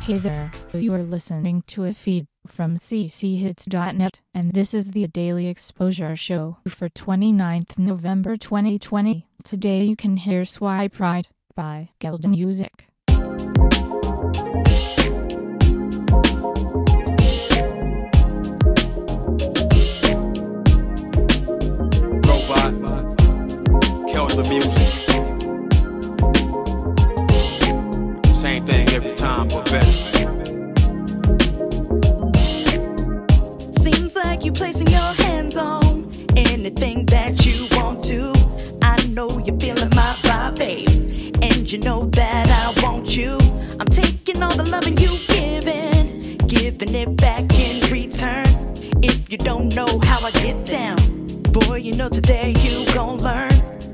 Hey there, you are listening to a feed from cchits.net, and this is the Daily Exposure Show for 29th November 2020. Today you can hear Swipe Right by Gelden Music. Robot, kills the music. Same thing every time, but better. Seems like you placing your hands on anything that you want to. I know you're feeling my vibe, babe, and you know that I want you. I'm taking all the loving you giving it back in return. If you don't know how I get down, boy, you know today you gon' learn.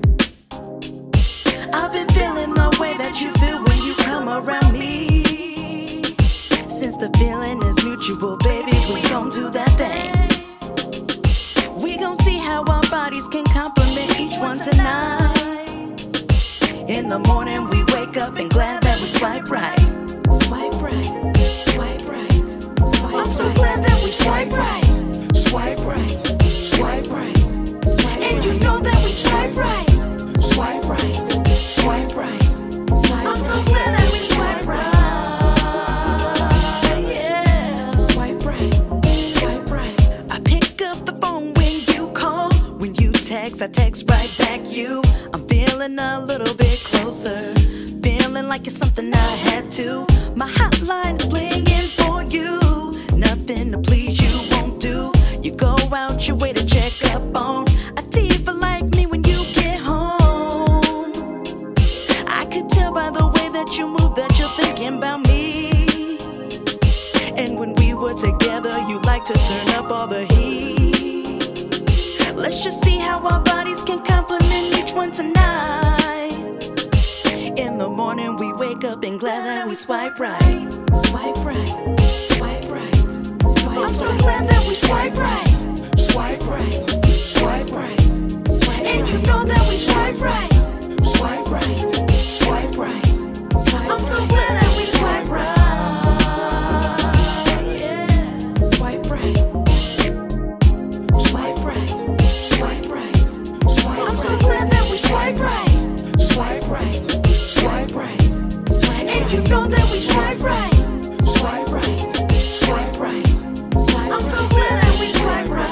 I've been feeling the way that you feel when you come around me. Since the feeling is mutual, baby, we gon' do that thing. We gon' see how our bodies can complement each one tonight. In the morning we wake up and glad that we swipe right. Swipe right, swipe right, swipe right. I'm so glad that we swipe right. Swipe right, swipe right, swipe right. And you know that we swipe right. Swipe right, swipe right, swipe right. I'm so glad that we swipe right. Yeah, swipe right, swipe right. I pick up the phone when you call. When you text, I text right back you. I'm feeling a little bit closer, feeling like it's something I had to. My hotline is playing for you. Nothing to please you won't do. You go out your way to check up on a diva like me when you get home. I could tell by the way that you move that you're thinking about me. And when we were together, you like to turn up all the heat. Let's just see how our bodies can complement each one tonight. In the morning we wake up and glad that we swipe right. Swipe right, swipe right, swipe right. I'm so glad that we swipe right. Swipe right, swipe right, swipe right. And you know that we swipe right. Swipe right, swipe right, swipe right. I'm so glad that we swipe right. Yeah, swipe right, swipe right, swipe right, swipe right. I'm so glad that we swipe right. Swipe right, swipe right, swipe right. And you know that we swipe right. Swipe right, swipe right, swipe right. I'm so glad that we swipe right.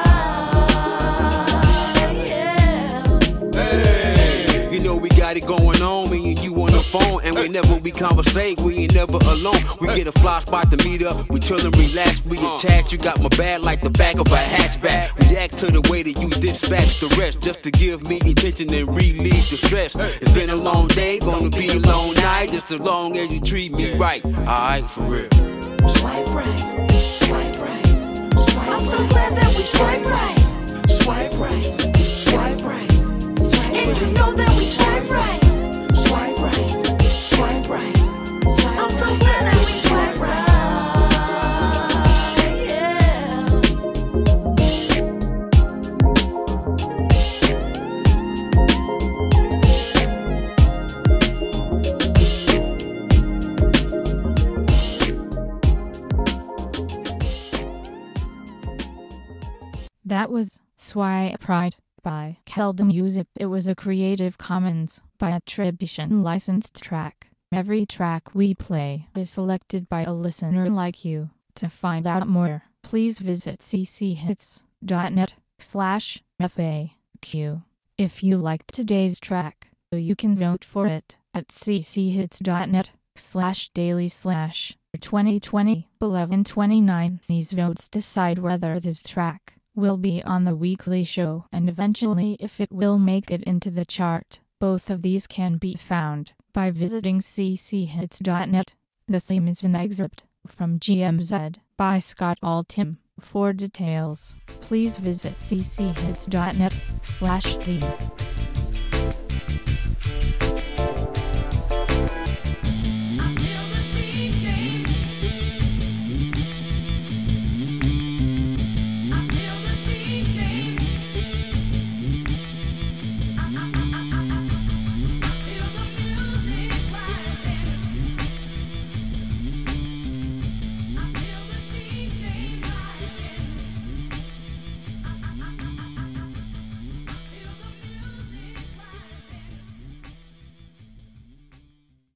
You know we got it going on, me and you on the phone. And whenever we conversate, we ain't never alone. We get a fly spot to meet up, we chill and relax, we attach. You got my bag like the back of a hatchback. React to the way that you dispatch the rest, just to give me attention and relieve the stress. It's been a long day, gonna be a long night, just as long as you treat me right. Alright, for real. Swipe right, swipe right, swipe right. I'm so glad that we swipe right. Swipe right, swipe right, swipe right. And you know that we swipe right. Swipe right, swipe right, swipe right. I'm so glad that we swipe right. That was Swipe Right by Gelden Music. It was a Creative Commons by attribution licensed track. Every track we play is selected by a listener like you. To find out more, please visit cchits.net/FAQ. If you liked today's track, you can vote for it at cchits.net/daily/2020-1129. These votes decide whether this track will be on the weekly show and eventually if it will make it into the chart. Both of these can be found by visiting cchits.net. The theme is an excerpt from GMZ by Scott Altham. For details, please visit cchits.net/theme.